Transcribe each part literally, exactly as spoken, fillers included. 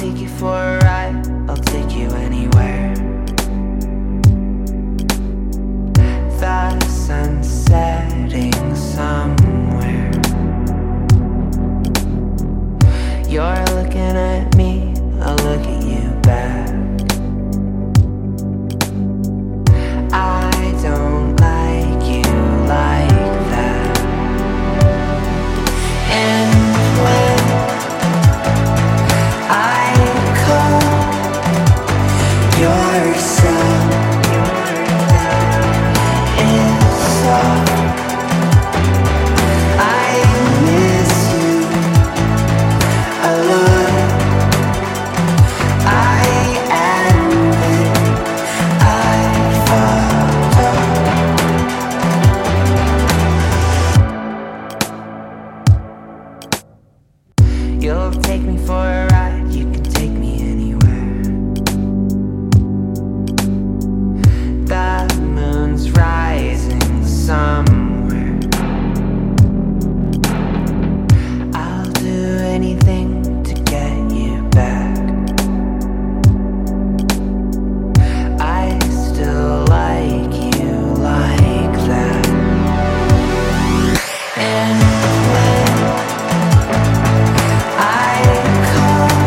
take you for a ride, I'll take you anywhere. The sun's setting somewhere. You're looking at me, I'll look at you back. I don't like you like that. And when I call yourself, it's soft. I miss you a lot. I admit I fucked up. You'll take me for a ride, you can take me anywhere. The moon's rising somewhere. I'll do anything to get you back. I still like you like that. And when I call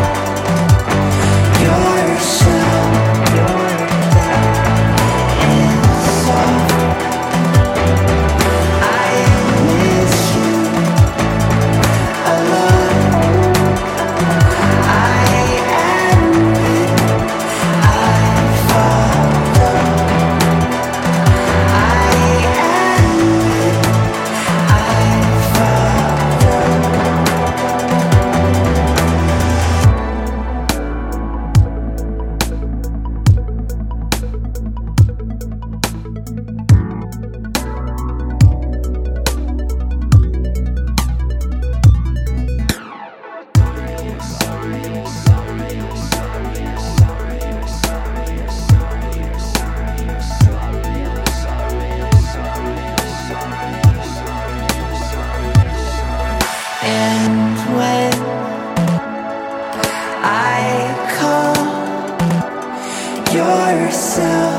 yourself, it's soft. I miss you a lot. I admit I fucked up. I admit I fucked And when I call yourself,